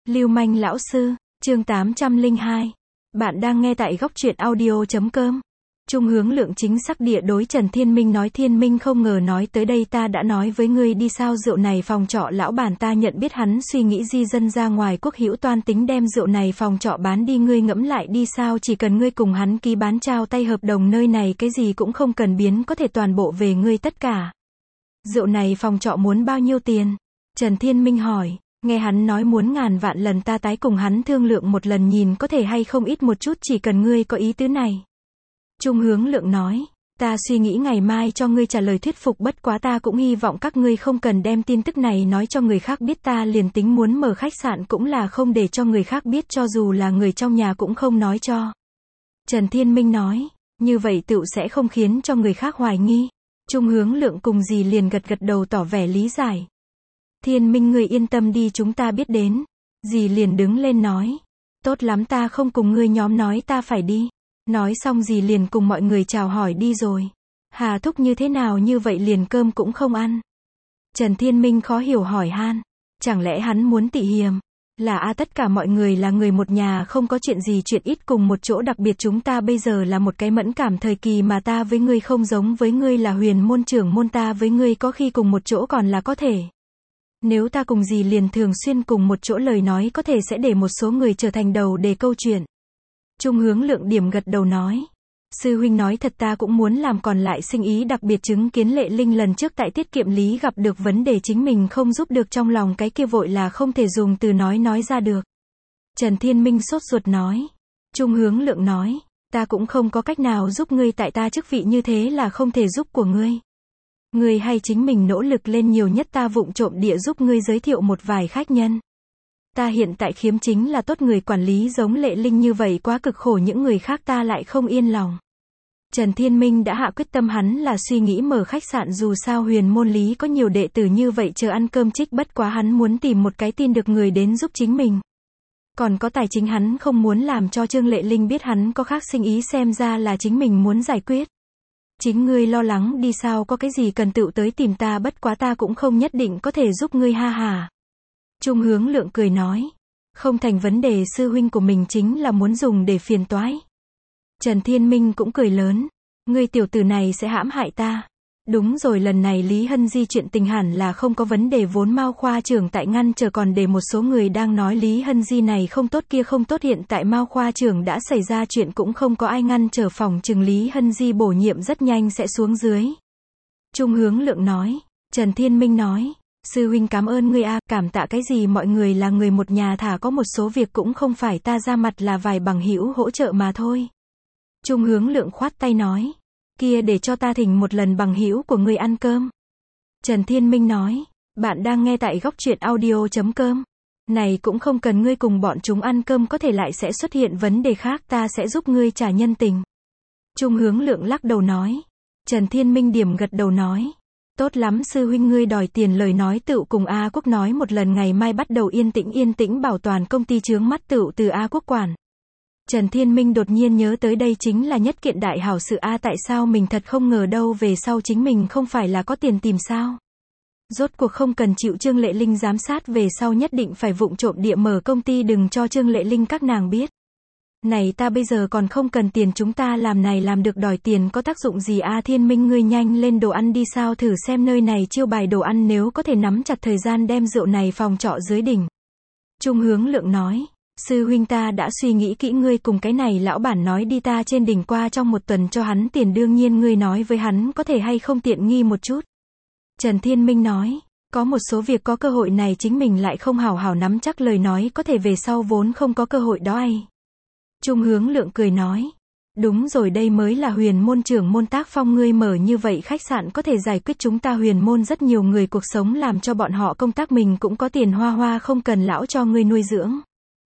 Lưu manh lão sư, chương 802. Bạn đang nghe tại góc truyện audio.com. Trung Hướng Lượng chính xác địa đối Trần Thiên Minh nói, Thiên Minh không ngờ nói tới đây ta đã nói với ngươi đi sao, rượu này phòng trọ lão bản ta nhận biết hắn suy nghĩ di dân ra ngoài quốc, hữu toan tính đem rượu này phòng trọ bán đi, ngươi ngẫm lại đi sao, chỉ cần ngươi cùng hắn ký bán trao tay hợp đồng, nơi này cái gì cũng không cần biến, có thể toàn bộ về ngươi tất cả. Rượu này phòng trọ muốn bao nhiêu tiền? Trần Thiên Minh hỏi. Nghe hắn nói muốn ngàn vạn lần, ta tái cùng hắn thương lượng một lần nhìn có thể hay không ít một chút, chỉ cần ngươi có ý tứ này. Trung Hướng Lượng nói, ta suy nghĩ ngày mai cho ngươi trả lời thuyết phục, bất quá ta cũng hy vọng các ngươi không cần đem tin tức này nói cho người khác biết, ta liền tính muốn mở khách sạn cũng là không để cho người khác biết, cho dù là người trong nhà cũng không nói cho. Trần Thiên Minh nói, như vậy tựu sẽ không khiến cho người khác hoài nghi. Trung Hướng Lượng cùng dì liền gật gật đầu tỏ vẻ lý giải. Thiên Minh ngươi yên tâm đi, chúng ta biết đến. Dì liền đứng lên nói, tốt lắm, ta không cùng ngươi nhóm nói, ta phải đi. Nói xong dì liền cùng mọi người chào hỏi đi rồi. Hà thúc như thế nào như vậy liền cơm cũng không ăn? Trần Thiên Minh khó hiểu hỏi han. Chẳng lẽ hắn muốn tị hiềm? Là tất cả mọi người là người một nhà, không có chuyện gì, chuyện ít cùng một chỗ, đặc biệt chúng ta bây giờ là một cái mẫn cảm thời kỳ mà ta với ngươi không giống với ngươi là huyền môn trưởng môn, ta với ngươi có khi cùng một chỗ còn là có thể. Nếu ta cùng dì liền thường xuyên cùng một chỗ, lời nói có thể sẽ để một số người trở thành đầu đề câu chuyện. Trung Hướng Lượng điểm gật đầu nói, sư huynh nói thật, ta cũng muốn làm còn lại sinh ý, đặc biệt chứng kiến Lệ Linh lần trước tại tiết kiệm lý gặp được vấn đề chính mình không giúp được, trong lòng cái kia vội là không thể dùng từ nói ra được. Trần Thiên Minh sốt ruột nói. Trung Hướng Lượng nói, ta cũng không có cách nào giúp ngươi, tại ta chức vị như thế là không thể giúp của ngươi. Ngươi hay chính mình nỗ lực lên, nhiều nhất ta vụng trộm địa giúp ngươi giới thiệu một vài khách nhân. Ta hiện tại khiếm chính là tốt người quản lý, giống Lệ Linh như vậy quá cực khổ, những người khác ta lại không yên lòng. Trần Thiên Minh đã hạ quyết tâm, hắn là suy nghĩ mở khách sạn, dù sao huyền môn lý có nhiều đệ tử như vậy chờ ăn cơm trích, bất quá hắn muốn tìm một cái tin được người đến giúp chính mình. Còn có tài chính, hắn không muốn làm cho Trương Lệ Linh biết hắn có khác sinh ý, xem ra là chính mình muốn giải quyết. Chính ngươi lo lắng đi sao, có cái gì cần tựu tới tìm ta, bất quá ta cũng không nhất định có thể giúp ngươi, ha ha. Trung Hướng Lượng cười nói, không thành vấn đề, sư huynh của mình chính là muốn dùng để phiền toái. Trần Thiên Minh cũng cười lớn, ngươi tiểu tử này sẽ hãm hại ta. Đúng rồi, lần này Lý Hân Di chuyện tình hẳn là không có vấn đề, vốn Mao khoa trưởng tại ngăn chờ, còn để một số người đang nói Lý Hân Di này không tốt kia không tốt, hiện tại Mao khoa trưởng đã xảy ra chuyện cũng không có ai ngăn trở, phòng chừng Lý Hân Di bổ nhiệm rất nhanh sẽ xuống dưới. Trung Hướng Lượng nói. Trần Thiên Minh nói, sư huynh cảm ơn ngươi cảm tạ cái gì, mọi người là người một nhà, thả có một số việc cũng không phải ta ra mặt, là vài bằng hữu hỗ trợ mà thôi. Trung Hướng Lượng khoát tay nói, kia để cho ta thỉnh một lần bằng hữu của ngươi ăn cơm. Trần Thiên Minh nói, bạn đang nghe tại góc truyện audio.com. Này cũng không cần ngươi cùng bọn chúng ăn cơm, có thể lại sẽ xuất hiện vấn đề khác, ta sẽ giúp ngươi trả nhân tình. Trung Hướng Lượng lắc đầu nói. Trần Thiên Minh điểm gật đầu nói, tốt lắm sư huynh, ngươi đòi tiền lời nói tựu cùng A Quốc nói một lần, ngày mai bắt đầu yên tĩnh bảo toàn công ty chướng mắt tựu từ A Quốc quản. Trần Thiên Minh đột nhiên nhớ tới đây chính là nhất kiện đại hảo sự tại sao mình thật không ngờ đâu, về sau chính mình không phải là có tiền tìm sao. Rốt cuộc không cần chịu Trương Lệ Linh giám sát, về sau nhất định phải vụng trộm địa mở công ty, đừng cho Trương Lệ Linh các nàng biết. Này ta bây giờ còn không cần tiền, chúng ta làm này làm được, đòi tiền có tác dụng gì Thiên Minh ngươi nhanh lên đồ ăn đi sao, thử xem nơi này chiêu bài đồ ăn, nếu có thể nắm chặt thời gian đem rượu này phòng trọ dưới đỉnh. Trung Hướng Lượng nói, sư huynh ta đã suy nghĩ kỹ, ngươi cùng cái này lão bản nói đi, ta trên đỉnh qua trong một tuần cho hắn tiền, đương nhiên ngươi nói với hắn có thể hay không tiện nghi một chút. Trần Thiên Minh nói, có một số việc có cơ hội này chính mình lại không hảo hảo nắm chắc, lời nói có thể về sau vốn không có cơ hội đó ai. Trung Hướng Lượng cười nói, đúng rồi, đây mới là huyền môn trưởng môn tác phong, ngươi mở như vậy khách sạn có thể giải quyết chúng ta huyền môn rất nhiều người cuộc sống, làm cho bọn họ công tác, mình cũng có tiền hoa, không cần lão cho ngươi nuôi dưỡng.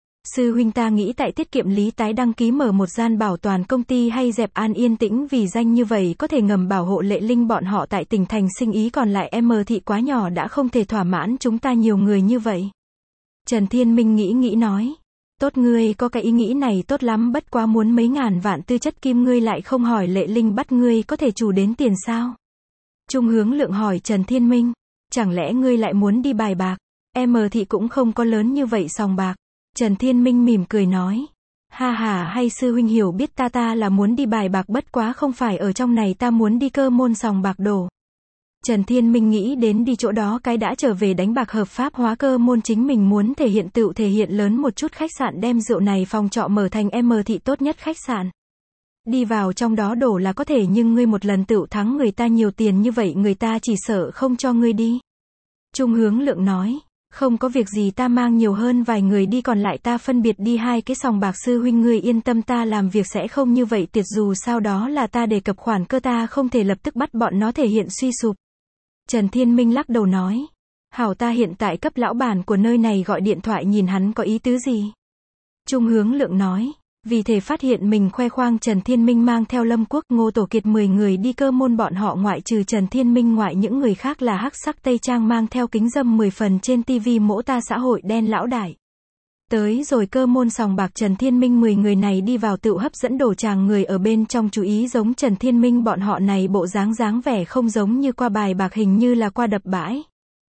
Sư huynh ta nghĩ tại tiết kiệm lý tái đăng ký mở một gian bảo toàn công ty, hay dẹp An Yên Tĩnh vì danh, như vậy có thể ngầm bảo hộ Lệ Linh bọn họ tại tỉnh thành sinh ý, còn lại thị quá nhỏ đã không thể thỏa mãn chúng ta nhiều người như vậy. Trần Thiên Minh nghĩ nói, tốt, ngươi có cái ý nghĩ này tốt lắm, bất quá muốn mấy ngàn vạn tư chất kim, ngươi lại không hỏi Lệ Linh bắt ngươi có thể chủ đến tiền sao? Trung Hướng Lượng hỏi Trần Thiên Minh, chẳng lẽ ngươi lại muốn đi bài bạc? Thị cũng không có lớn như vậy sòng bạc. Trần Thiên Minh mỉm cười nói. Ha ha, hay sư huynh hiểu biết ta là muốn đi bài bạc, bất quá không phải ở trong này, ta muốn đi Cơ Môn sòng bạc đồ. Trần Thiên Minh nghĩ đến đi chỗ đó cái đã, trở về đánh bạc hợp pháp hóa Cơ Môn, chính mình muốn thể hiện tựu thể hiện lớn một chút, khách sạn đem rượu này phòng trọ mở thành M thị tốt nhất khách sạn. Đi vào trong đó đổ là có thể, nhưng ngươi một lần tựu thắng người ta nhiều tiền như vậy, người ta chỉ sợ không cho ngươi đi. Trung Hướng Lượng nói. Không có việc gì, ta mang nhiều hơn vài người đi, còn lại ta phân biệt đi 2 cái sòng bạc, sư huynh ngươi yên tâm, ta làm việc sẽ không như vậy tuyệt, dù sao đó là ta đề cập khoản cơ, ta không thể lập tức bắt bọn nó thể hiện suy sụp. Trần Thiên Minh lắc đầu nói. Hảo, ta hiện tại cấp lão bản của nơi này gọi điện thoại, nhìn hắn có ý tứ gì. Trung Hướng Lượng nói. Vì thể phát hiện mình khoe khoang, Trần Thiên Minh mang theo Lâm Quốc, Ngô Tổ Kiệt 10 người đi Cơ Môn, bọn họ ngoại trừ Trần Thiên Minh ngoại, những người khác là hắc sắc tây trang, mang theo kính dâm 10 phần, trên tivi mỗ ta xã hội đen lão đại. Tới rồi Cơ Môn sòng bạc, Trần Thiên Minh 10 người này đi vào tựu hấp dẫn đổ tràng người ở bên trong chú ý, giống Trần Thiên Minh bọn họ này bộ dáng vẻ không giống như qua bài bạc, hình như là qua đập bãi.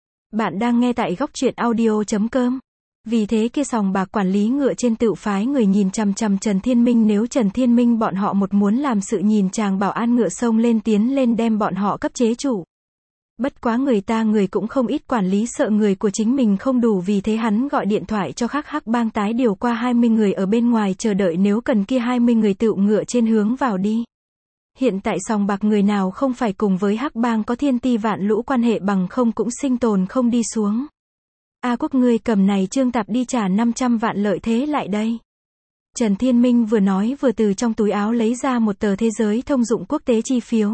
Bạn đang nghe tại góc truyện audio.com. Vì thế kia sòng bạc quản lý ngựa trên tựu phái người nhìn chằm chằm Trần Thiên Minh, nếu Trần Thiên Minh bọn họ một muốn làm sự, nhìn chàng bảo an ngựa xông lên tiến lên đem bọn họ cấp chế chủ. Bất quá người cũng không ít, quản lý sợ người của chính mình không đủ, vì thế hắn gọi điện thoại cho khác hắc bang tái điều qua 20 người ở bên ngoài chờ đợi, nếu cần kia 20 người tựu ngựa trên hướng vào đi. Hiện tại sòng bạc người nào không phải cùng với hắc bang có thiên ti vạn lũ quan hệ, bằng không cũng sinh tồn không đi xuống. A Quốc, ngươi cầm này trương tạp đi trả 500 vạn lợi thế lại đây. Trần Thiên Minh vừa nói vừa từ trong túi áo lấy ra một tờ thế giới thông dụng quốc tế chi phiếu.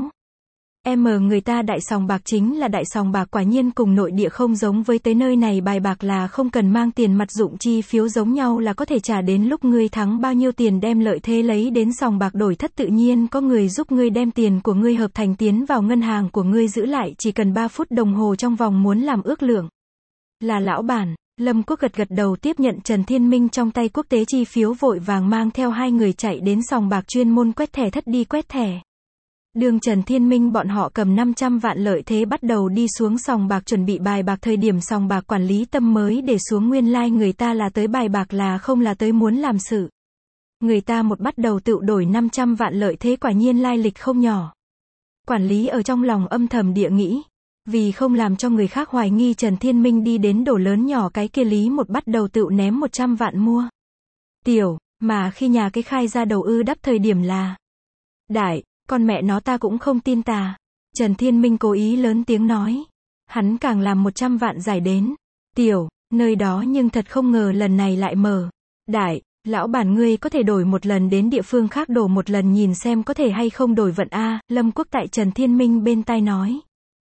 Người ta đại sòng bạc chính là đại sòng bạc, quả nhiên cùng nội địa không giống, với tới nơi này bài bạc là không cần mang tiền mặt, dụng chi phiếu giống nhau là có thể trả, đến lúc ngươi thắng bao nhiêu tiền đem lợi thế lấy đến sòng bạc đổi thất, tự nhiên có người giúp ngươi đem tiền của ngươi hợp thành tiến vào ngân hàng của ngươi giữ lại, chỉ cần 3 phút đồng hồ trong vòng, muốn làm ước lượng. Là lão bản. Lâm Quốc gật đầu tiếp nhận Trần Thiên Minh trong tay quốc tế chi phiếu, vội vàng mang theo 2 người chạy đến sòng bạc chuyên môn quét thẻ thất đi quét thẻ. Đường Trần Thiên Minh bọn họ cầm 500 vạn lợi thế bắt đầu đi xuống sòng bạc chuẩn bị bài bạc, thời điểm sòng bạc quản lý tâm mới để xuống, nguyên lai người ta là tới bài bạc là không là tới muốn làm sự. Người ta một bắt đầu tự đổi 500 vạn lợi thế, quả nhiên lai lịch không nhỏ. Quản lý ở trong lòng âm thầm địa nghĩ. Vì không làm cho người khác hoài nghi Trần Thiên Minh đi đến đổ lớn nhỏ, cái kia lý một bắt đầu tự ném 100 vạn mua. Tiểu, mà khi nhà cái khai ra đầu đắp thời điểm là. Đại, con mẹ nó ta cũng không tin ta. Trần Thiên Minh cố ý lớn tiếng nói. Hắn càng làm 100 vạn giải đến. Tiểu, nơi đó nhưng thật không ngờ lần này lại mở. Đại, lão bản ngươi có thể đổi một lần đến địa phương khác đổ một lần, nhìn xem có thể hay không đổi vận a. Lâm Quốc tại Trần Thiên Minh bên tai nói.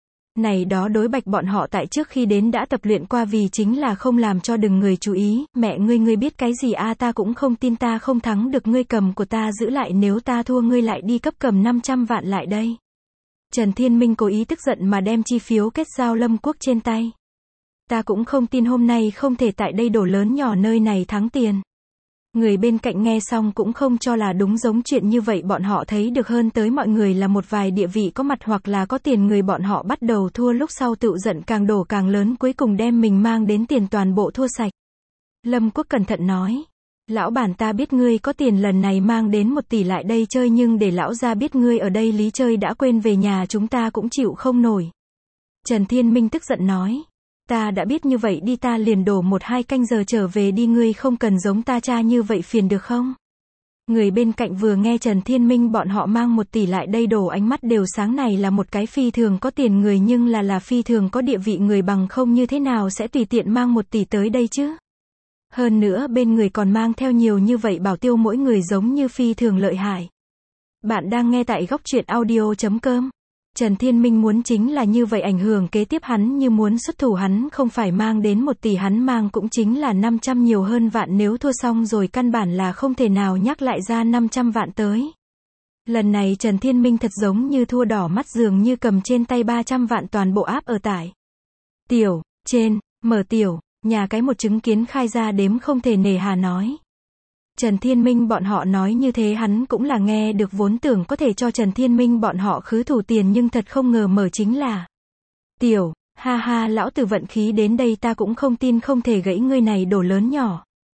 Này đó đối bạch bọn họ tại trước khi đến đã tập luyện qua, vì chính là không làm cho đừng người chú ý. Mẹ ngươi biết cái gì a, ta cũng không tin ta không thắng được, ngươi cầm của ta giữ lại, nếu ta thua ngươi lại đi cấp cầm 500 vạn lại đây. Trần Thiên Minh cố ý tức giận mà đem chi phiếu kết giao Lâm Quốc trên tay. Ta cũng không tin hôm nay không thể tại đây đổ lớn nhỏ nơi này thắng tiền. Người bên cạnh nghe xong cũng không cho là đúng, giống chuyện như vậy bọn họ thấy được hơn tới mọi người là một vài địa vị có mặt hoặc là có tiền người, bọn họ bắt đầu thua lúc sau tự giận càng đổ càng lớn, cuối cùng đem mình mang đến tiền toàn bộ thua sạch. Lâm Quốc cẩn thận nói. Lão bản, ta biết ngươi có tiền, lần này mang đến 1 tỷ lại đây chơi, nhưng để lão gia biết ngươi ở đây lý chơi đã quên về nhà chúng ta cũng chịu không nổi. Trần Thiên Minh tức giận nói. Ta đã biết, như vậy đi, ta liền đổ 1-2 canh giờ trở về đi, ngươi không cần giống ta cha như vậy phiền được không? Người bên cạnh vừa nghe Trần Thiên Minh bọn họ mang 1 tỷ lại đây đổ, ánh mắt đều sáng, này là một cái phi thường có tiền người, nhưng là phi thường có địa vị người, bằng không như thế nào sẽ tùy tiện mang 1 tỷ tới đây chứ? Hơn nữa bên người còn mang theo nhiều như vậy bảo tiêu, mỗi người giống như phi thường lợi hại. Bạn đang nghe tại góc truyện audio.com. Trần Thiên Minh muốn chính là như vậy, ảnh hưởng kế tiếp hắn như muốn xuất thủ, hắn không phải mang đến 1 tỷ, hắn mang cũng chính là 500 nhiều hơn vạn, nếu thua xong rồi căn bản là không thể nào nhắc lại ra 500 vạn tới. Lần này Trần Thiên Minh thật giống như thua đỏ mắt, dường như cầm trên tay 300 vạn toàn bộ áp ở tải. Tiểu, trên, mở tiểu, nhà cái một chứng kiến khai ra đếm không thể nề hà nói. Trần Thiên Minh bọn họ nói như thế hắn cũng là nghe được, vốn tưởng có thể cho Trần Thiên Minh bọn họ khứ thủ tiền, nhưng thật không ngờ mở chính là tiểu, ha ha, lão tử vận khí đến đây ta cũng không tin không thể gãy ngươi này đổ lớn nhỏ.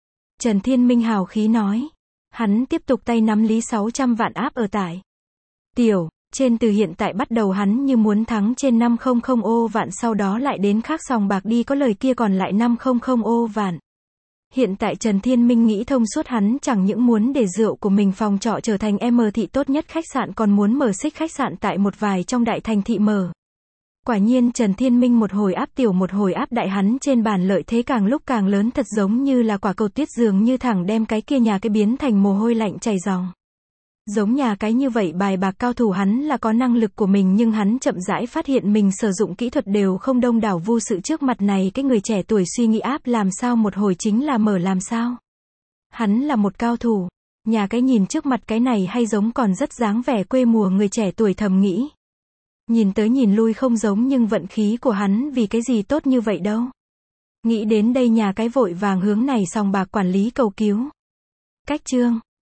Trần Thiên Minh hào khí nói. Hắn tiếp tục tay nắm lý 600 vạn áp ở tại. Tiểu, trên từ hiện tại bắt đầu hắn như muốn thắng trên 500 ô vạn sau đó lại đến khác sòng bạc đi có lời kia còn lại 500 ô vạn. Hiện tại Trần Thiên Minh nghĩ thông suốt hắn chẳng những muốn để rượu của mình phòng trọ trở thành M thị tốt nhất khách sạn còn muốn mở xích khách sạn tại một vài trong đại thành thị mở. Quả nhiên Trần Thiên Minh một hồi áp tiểu một hồi áp đại hắn trên bàn lợi thế càng lúc càng lớn thật giống như là quả cầu tuyết dường như thẳng đem cái kia nhà cái biến thành mồ hôi lạnh chảy ròng. Giống nhà cái như vậy bài bạc cao thủ hắn là có năng lực của mình nhưng hắn chậm rãi phát hiện mình sử dụng kỹ thuật đều không đông đảo vô sự trước mặt này cái người trẻ tuổi suy nghĩ áp làm sao một hồi chính là mở làm sao. Hắn là một cao thủ. Nhà cái nhìn trước mặt cái này hay giống còn rất dáng vẻ quê mùa người trẻ tuổi thầm nghĩ. Nhìn tới nhìn lui không giống nhưng vận khí của hắn vì cái gì tốt như vậy đâu. Nghĩ đến đây nhà cái vội vàng hướng này sòng bạc quản lý cầu cứu. Cách chương